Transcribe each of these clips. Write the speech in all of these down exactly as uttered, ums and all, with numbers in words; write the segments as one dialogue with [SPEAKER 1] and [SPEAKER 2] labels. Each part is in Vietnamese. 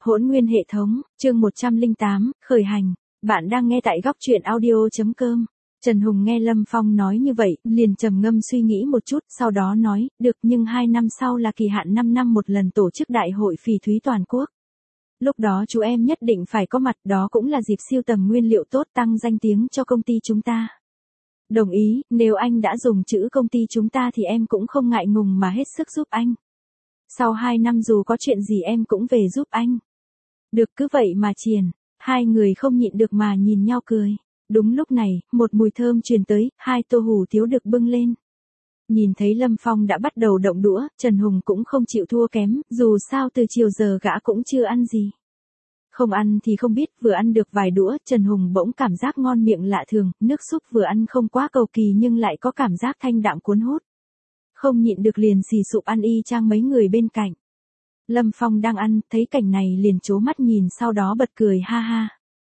[SPEAKER 1] Hỗn nguyên hệ thống, chương một trăm lẻ tám, khởi hành. Bạn đang nghe tại góc truyện audio.com. Trần Hùng nghe Lâm Phong nói như vậy, liền trầm ngâm suy nghĩ một chút, sau đó nói, được, nhưng hai năm sau là kỳ hạn năm năm một lần tổ chức đại hội phỉ thúy toàn quốc. Lúc đó chú em nhất định phải có mặt, đó cũng là dịp siêu tầm nguyên liệu tốt tăng danh tiếng cho công ty chúng ta. Đồng ý, nếu anh đã dùng chữ công ty chúng ta thì em cũng không ngại ngùng mà hết sức giúp anh. Sau hai năm dù có chuyện gì em cũng về giúp anh. Được, cứ vậy mà triền. Hai người không nhịn được mà nhìn nhau cười. Đúng lúc này, một mùi thơm truyền tới, hai tô hủ tiếu được bưng lên. Nhìn thấy Lâm Phong đã bắt đầu động đũa, Trần Hùng cũng không chịu thua kém, dù sao từ chiều giờ gã cũng chưa ăn gì. Không ăn thì không biết, vừa ăn được vài đũa, Trần Hùng bỗng cảm giác ngon miệng lạ thường, nước súp vừa ăn không quá cầu kỳ nhưng lại có cảm giác thanh đạm cuốn hút. Không nhịn được liền xì sụp ăn y chang mấy người bên cạnh. Lâm Phong đang ăn, thấy cảnh này liền trố mắt nhìn, sau đó bật cười ha ha.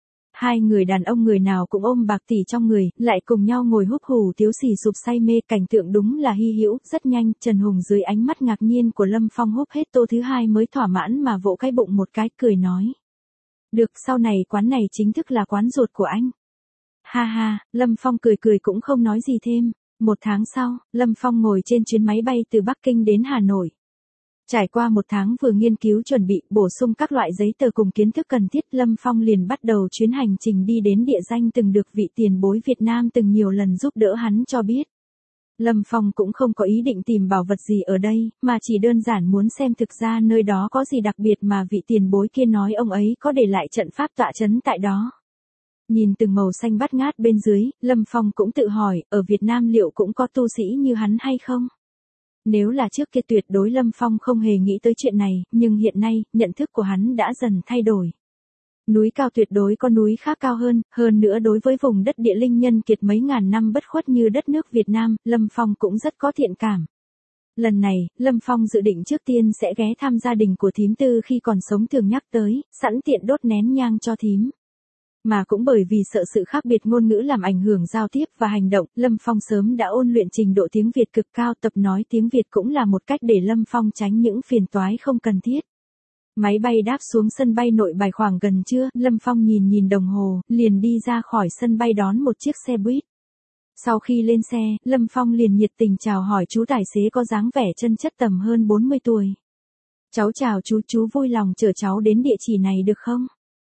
[SPEAKER 1] Hai người đàn ông người nào cũng ôm bạc tỷ trong người, lại cùng nhau ngồi húp hủ tiếu xì sụp say mê, cảnh tượng đúng là hy hữu. Rất nhanh, Trần Hùng dưới ánh mắt ngạc nhiên của Lâm Phong húp hết tô thứ hai mới thỏa mãn mà vỗ cái bụng một cái, cười nói. Được, sau này quán này chính thức là quán ruột của anh. Ha ha, Lâm Phong cười cười cũng không nói gì thêm. Một tháng sau, Lâm Phong ngồi trên chuyến máy bay từ Bắc Kinh đến Hà Nội. Trải qua một tháng vừa nghiên cứu chuẩn bị, bổ sung các loại giấy tờ cùng kiến thức cần thiết, Lâm Phong liền bắt đầu chuyến hành trình đi đến địa danh từng được vị tiền bối Việt Nam từng nhiều lần giúp đỡ hắn cho biết. Lâm Phong cũng không có ý định tìm bảo vật gì ở đây, mà chỉ đơn giản muốn xem thực ra nơi đó có gì đặc biệt mà vị tiền bối kia nói ông ấy có để lại trận pháp tọa trấn tại đó. Nhìn từng màu xanh bát ngát bên dưới, Lâm Phong cũng tự hỏi, ở Việt Nam liệu cũng có tu sĩ như hắn hay không? Nếu là trước kia tuyệt đối Lâm Phong không hề nghĩ tới chuyện này, nhưng hiện nay, nhận thức của hắn đã dần thay đổi. Núi cao tuyệt đối có núi khác cao hơn, hơn nữa đối với vùng đất địa linh nhân kiệt mấy ngàn năm bất khuất như đất nước Việt Nam, Lâm Phong cũng rất có thiện cảm. Lần này, Lâm Phong dự định trước tiên sẽ ghé thăm gia đình của thím Tư khi còn sống thường nhắc tới, sẵn tiện đốt nén nhang cho thím. Mà cũng bởi vì sợ sự khác biệt ngôn ngữ làm ảnh hưởng giao tiếp và hành động, Lâm Phong sớm đã ôn luyện trình độ tiếng Việt cực cao, tập nói tiếng Việt cũng là một cách để Lâm Phong tránh những phiền toái không cần thiết. Máy bay đáp xuống sân bay Nội Bài khoảng gần trưa, Lâm Phong nhìn nhìn đồng hồ, liền đi ra khỏi sân bay đón một chiếc xe buýt. Sau khi lên xe, Lâm Phong liền nhiệt tình chào hỏi chú tài xế có dáng vẻ chân chất tầm hơn bốn mươi tuổi. Cháu chào chú, chú vui lòng chở cháu đến địa chỉ này được không?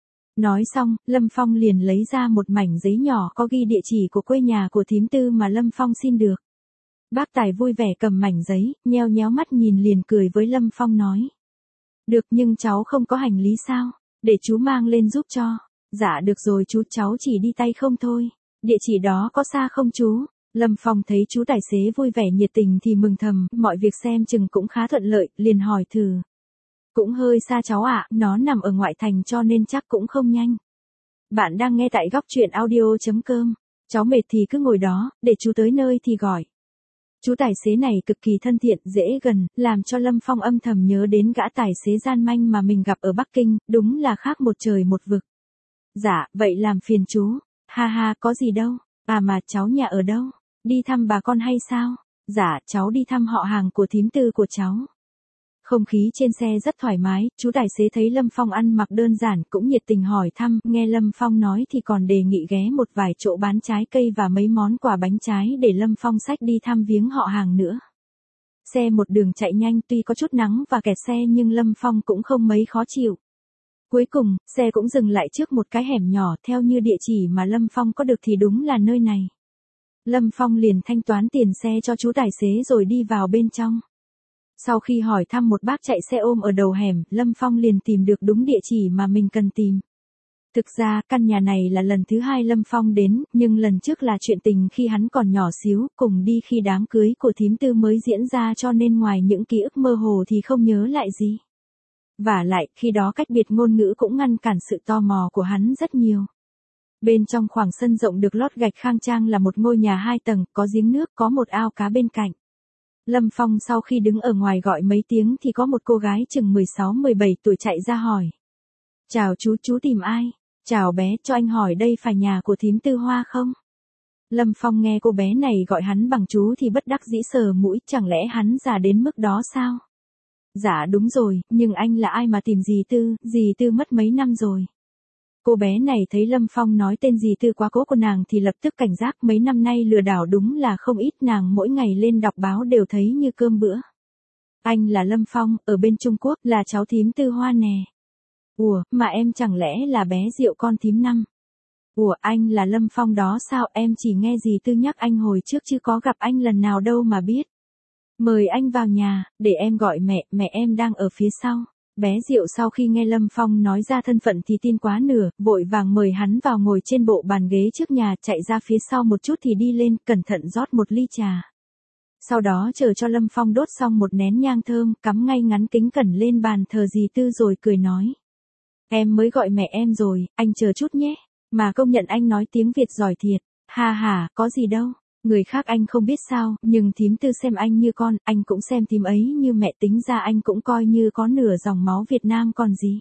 [SPEAKER 1] Nói xong, Lâm Phong liền lấy ra một mảnh giấy nhỏ có ghi địa chỉ của quê nhà của thím Tư mà Lâm Phong xin được. Bác Tài vui vẻ cầm mảnh giấy, nheo nhéo mắt nhìn liền cười với Lâm Phong nói. Được, nhưng cháu không có hành lý sao? Để chú mang lên giúp cho. Dạ được rồi chú, cháu chỉ đi tay không thôi. Địa chỉ đó có xa không chú? Lâm Phong thấy chú tài xế vui vẻ nhiệt tình thì mừng thầm, mọi việc xem chừng cũng khá thuận lợi, liền hỏi thử. Cũng hơi xa cháu ạ, nó nằm ở ngoại thành cho nên chắc cũng không nhanh. Bạn đang nghe tại góc truyện audio.com. Cháu mệt thì cứ ngồi đó, để chú tới nơi thì gọi. Chú tài xế này cực kỳ thân thiện, dễ gần, làm cho Lâm Phong âm thầm nhớ đến gã tài xế gian manh mà mình gặp ở Bắc Kinh, đúng là khác một trời một vực. Dạ, vậy làm phiền chú. Ha ha, có gì đâu. À mà cháu nhà ở đâu? Đi thăm bà con hay sao? Dạ, cháu đi thăm họ hàng của thím Tư của cháu. Không khí trên xe rất thoải mái, chú tài xế thấy Lâm Phong ăn mặc đơn giản cũng nhiệt tình hỏi thăm, nghe Lâm Phong nói thì còn đề nghị ghé một vài chỗ bán trái cây và mấy món quà bánh trái để Lâm Phong xách đi thăm viếng họ hàng nữa. Xe một đường chạy nhanh, tuy có chút nắng và kẹt xe nhưng Lâm Phong cũng không mấy khó chịu. Cuối cùng, xe cũng dừng lại trước một cái hẻm nhỏ, theo như địa chỉ mà Lâm Phong có được thì đúng là nơi này. Lâm Phong liền thanh toán tiền xe cho chú tài xế rồi đi vào bên trong. Sau khi hỏi thăm một bác chạy xe ôm ở đầu hẻm, Lâm Phong liền tìm được đúng địa chỉ mà mình cần tìm. Thực ra, căn nhà này là lần thứ hai Lâm Phong đến, nhưng lần trước là chuyện tình khi hắn còn nhỏ xíu, cùng đi khi đám cưới của thím Tư mới diễn ra cho nên ngoài những ký ức mơ hồ thì không nhớ lại gì. Vả lại, khi đó cách biệt ngôn ngữ cũng ngăn cản sự tò mò của hắn rất nhiều. Bên trong khoảng sân rộng được lót gạch khang trang là một ngôi nhà hai tầng, có giếng nước, có một ao cá bên cạnh. Lâm Phong sau khi đứng ở ngoài gọi mấy tiếng thì có một cô gái chừng mười sáu mười bảy tuổi chạy ra hỏi. Chào chú, chú tìm ai? Chào bé, cho anh hỏi đây phải nhà của thím Tư Hoa không? Lâm Phong nghe cô bé này gọi hắn bằng chú thì bất đắc dĩ sờ mũi, chẳng lẽ hắn già đến mức đó sao? Dạ đúng rồi, nhưng anh là ai mà tìm dì Tư, dì Tư mất mấy năm rồi. Cô bé này thấy Lâm Phong nói tên dì Tư quá cố của nàng thì lập tức cảnh giác, mấy năm nay lừa đảo đúng là không ít, nàng mỗi ngày lên đọc báo đều thấy như cơm bữa. Anh là Lâm Phong, ở bên Trung Quốc, là cháu thím Tư Hoa nè. Ủa, mà em chẳng lẽ là bé Diệu con thím Năm? Ủa, anh là Lâm Phong đó sao, em chỉ nghe dì Tư nhắc anh hồi trước chứ có gặp anh lần nào đâu mà biết. Mời anh vào nhà, để em gọi mẹ, mẹ em đang ở phía sau. Bé Diệu sau khi nghe Lâm Phong nói ra thân phận thì tin quá nửa, vội vàng mời hắn vào ngồi trên bộ bàn ghế trước nhà, chạy ra phía sau một chút thì đi lên, cẩn thận rót một ly trà. Sau đó chờ cho Lâm Phong đốt xong một nén nhang thơm, cắm ngay ngắn kính cẩn lên bàn thờ dì Tư rồi cười nói. Em mới gọi mẹ em rồi, anh chờ chút nhé. Mà công nhận anh nói tiếng Việt giỏi thiệt. Ha ha, có gì đâu. Người khác anh không biết sao, nhưng thím Tư xem anh như con, anh cũng xem thím ấy như mẹ, tính ra anh cũng coi như có nửa dòng máu Việt Nam còn gì.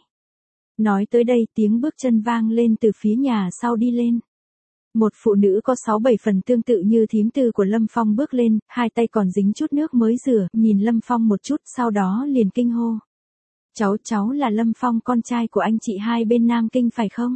[SPEAKER 1] Nói tới đây tiếng bước chân vang lên từ phía nhà sau đi lên. Một phụ nữ có sáu bảy phần tương tự như thím Tư của Lâm Phong bước lên, hai tay còn dính chút nước mới rửa, nhìn Lâm Phong một chút sau đó liền kinh hô. Cháu, cháu là Lâm Phong con trai của anh chị hai bên Nam Kinh phải không?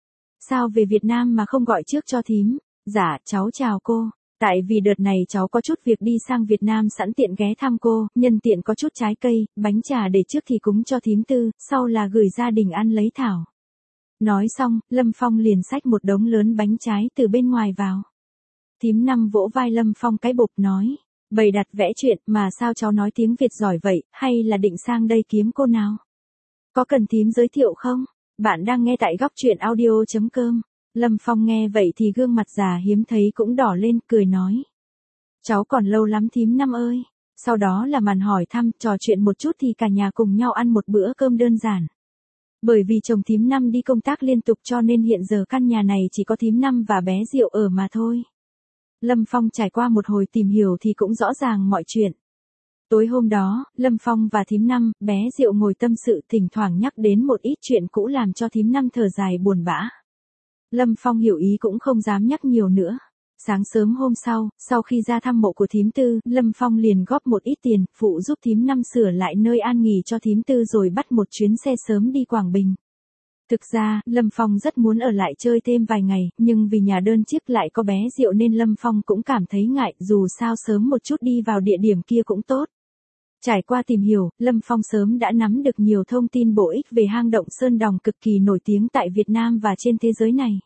[SPEAKER 1] Sao về Việt Nam mà không gọi trước cho thím? Dạ, cháu chào cô. Tại vì đợt này cháu có chút việc đi sang Việt Nam sẵn tiện ghé thăm cô, nhân tiện có chút trái cây, bánh trà để trước thì cúng cho thím Tư, sau là gửi gia đình ăn lấy thảo. Nói xong, Lâm Phong liền xách một đống lớn bánh trái từ bên ngoài vào. Thím Năm vỗ vai Lâm Phong cái bụp nói, bày đặt vẽ chuyện mà sao cháu nói tiếng Việt giỏi vậy, hay là định sang đây kiếm cô nào? Có cần thím giới thiệu không? Bạn đang nghe tại góc truyện audio chấm com. Lâm Phong nghe vậy thì gương mặt già hiếm thấy cũng đỏ lên, cười nói. Cháu còn lâu lắm thím Năm ơi. Sau đó là màn hỏi thăm, trò chuyện một chút thì cả nhà cùng nhau ăn một bữa cơm đơn giản. Bởi vì chồng thím Năm đi công tác liên tục cho nên hiện giờ căn nhà này chỉ có thím Năm và bé Diệu ở mà thôi. Lâm Phong trải qua một hồi tìm hiểu thì cũng rõ ràng mọi chuyện. Tối hôm đó, Lâm Phong và thím Năm, bé Diệu ngồi tâm sự, thỉnh thoảng nhắc đến một ít chuyện cũ làm cho thím Năm thở dài buồn bã. Lâm Phong hiểu ý cũng không dám nhắc nhiều nữa. Sáng sớm hôm sau, sau khi ra thăm mộ của thím Tư, Lâm Phong liền góp một ít tiền, phụ giúp thím Năm sửa lại nơi an nghỉ cho thím Tư rồi bắt một chuyến xe sớm đi Quảng Bình. Thực ra, Lâm Phong rất muốn ở lại chơi thêm vài ngày, nhưng vì nhà đơn chiếc lại có bé Diệu nên Lâm Phong cũng cảm thấy ngại, dù sao sớm một chút đi vào địa điểm kia cũng tốt. Trải qua tìm hiểu, Lâm Phong sớm đã nắm được nhiều thông tin bổ ích về hang động Sơn Đòng cực kỳ nổi tiếng tại Việt Nam và trên thế giới này.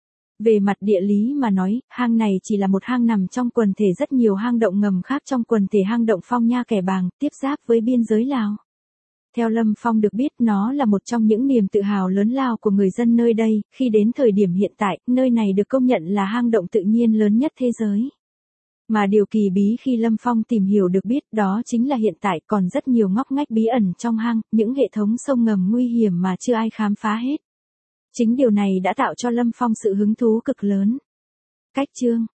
[SPEAKER 1] Về mặt địa lý mà nói, hang này chỉ là một hang nằm trong quần thể rất nhiều hang động ngầm khác trong quần thể hang động Phong Nha Kẻ Bàng, tiếp giáp với biên giới Lào. Theo Lâm Phong được biết, nó là một trong những niềm tự hào lớn lao của người dân nơi đây, khi đến thời điểm hiện tại, nơi này được công nhận là hang động tự nhiên lớn nhất thế giới. Mà điều kỳ bí khi Lâm Phong tìm hiểu được biết đó chính là hiện tại còn rất nhiều ngóc ngách bí ẩn trong hang, những hệ thống sông ngầm nguy hiểm mà chưa ai khám phá hết. Chính điều này đã tạo cho Lâm Phong sự hứng thú cực lớn. Cách chương